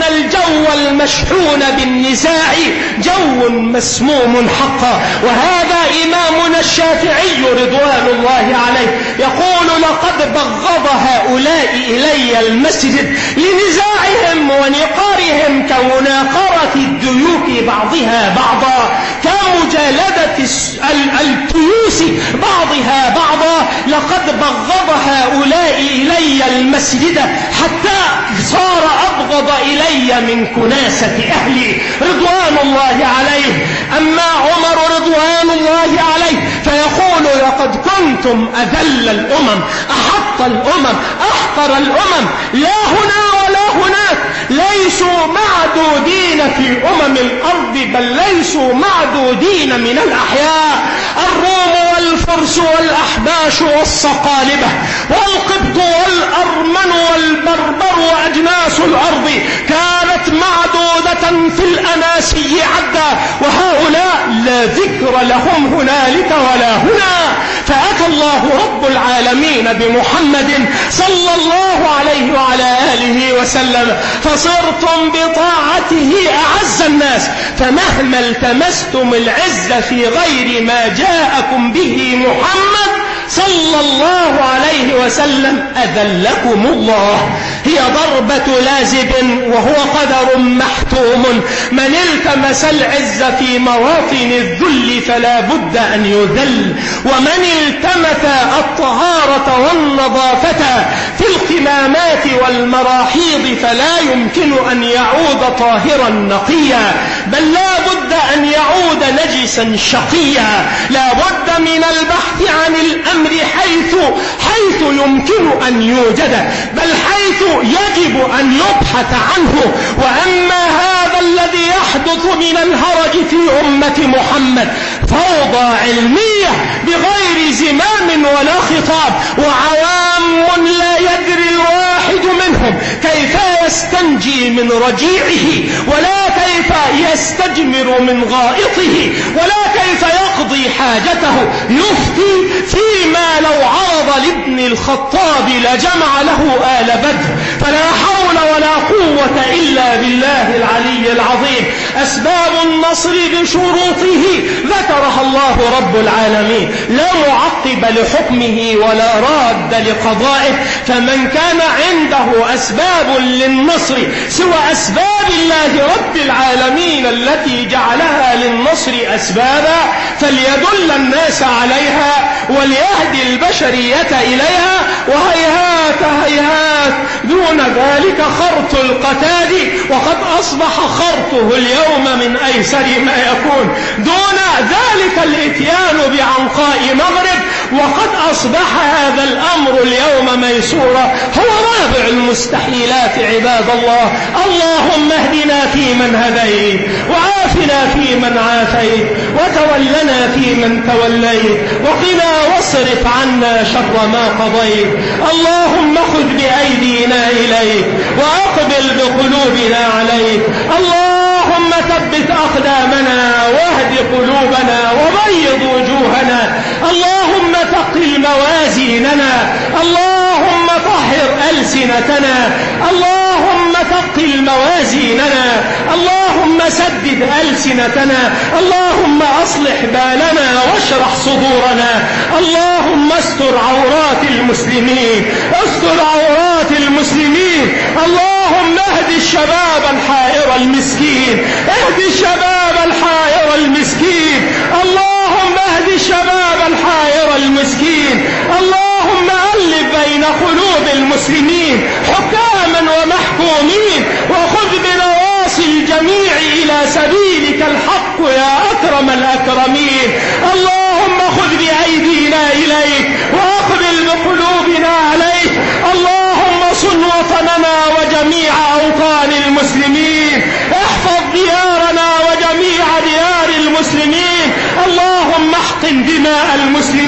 إن الجو المشحون بالنزاع جو مسموم حقا. وهذا إمامنا الشافعي رضوان الله عليه يقول: لقد بغض هؤلاء إلي المسجد لنزاعهم ونقارهم كمناقرة الديوك بعضها بعضا، كمجالدة التيوس بعضها بعضا. لقد بغض هؤلاء إلي المسجد حتى صار أبغض إلي من كناسة أهلي رضوان الله عليه. أما عمر رضوان الله عليه فيقول: لقد كنتم أذل الأمم، أحط الأمم، أحقر الأمم، لا هنا ولا هناك، ليسوا معدودين في الأرض، بل ليسوا معدودين من الأحياء. الروم والفرس والأحباش والصقالبة والقبط والأرمن والبربر وأجناس الأرض كانت معدودة في الأناسي عدا، وهؤلاء لا ذكر لهم هنالك ولا هنا. فأتى الله رب العالمين بمحمد صلى الله عليه وعلى آله وسلم، فصرتم بطاعته أعز الناس، فمهما التمستم العز في غير ما جاءكم به محمد صلى الله عليه وسلم أذلكم الله. هي ضربة لازب وهو قدر محتوم، من التمس العز في مواطن الذل فلا بد أن يذل، ومن التمس الطهارة والنظافة في القمامات والمراحيض فلا يمكن أن يعود طاهرا نقيا، بل لا بد أن يعود نجسا شقيا. لا بد من البحث عن الأمر حيث يمكن أن يوجد، بل حيث يجب أن يبحث عنه. وأما هذا الذي يحدث من الهرج في أمة محمد فوضى علمية بغير زمام ولا خطاب، وعوام لا يدري الواحد منهم كيف يستنجي من رجيعه، ولا كيف يستجمر من غائطه، ولا كيف يقضي حاجته. يفتي فيما لو عرض لابن الخطاب لجمع له آل بدر. فلا حول ولا قوة إلا بالله العلي العظيم. أسباب النصر بشروطه ذكرها الله رب العالمين، لا معقب لحكمه ولا راد لقضائه. فمن كان عنده أسباب للنصر سوى أسباب الله رب العالمين التي جعلها للنصر أسبابا فليدل الناس عليها وليهدي البشرية إليها. وهيهات هيهات دون ذلك خرط القتاد، وقد أصبح خرطه اليوم من أيسر ما يكون. دون ذلك الإتيان بعنقاء مغرب، وقد أصبح هذا الأمر اليوم ميسورا. هو رابع المستحيلات عباد الله. اللهم اهدنا فيمن هديت، وعافنا فيمن عافيت، وتولنا فيمن توليت، وقنا واصرف عنا شر ما قضيت. اللهم خذ بأيدينا إليك وأقبل بقلوبنا عليك. اللهم ثبت أقدامنا واهد قلوبنا وبيض وجوهنا. اللهم ثقل موازيننا. اللهم طهر ألسنتنا. اللهم ثقل موازيننا. اللهم سدد ألسنتنا. اللهم أصلح بالنا واشرح صدورنا. اللهم استر عورات المسلمين، استر عورات المسلمين. اللهم اهد الشباب الحائر المسكين، اهد الشباب الحائر المسكين. اللهم اهد الشباب الحائر المسكين. اللهم ألف بين قلوب المسلمين حكاما ومحكومين، وخذ بنواصي الجميع إلى سبيلك الحق يا أكرم الأكرمين. اللهم خذ بأيدينا إليك وأقبل بقلوبنا عليك. اللهم صن وطننا وجميع أوطان المسلمين، احفظ ديارنا وجميع ديار المسلمين. اللهم احقن دماء المسلمين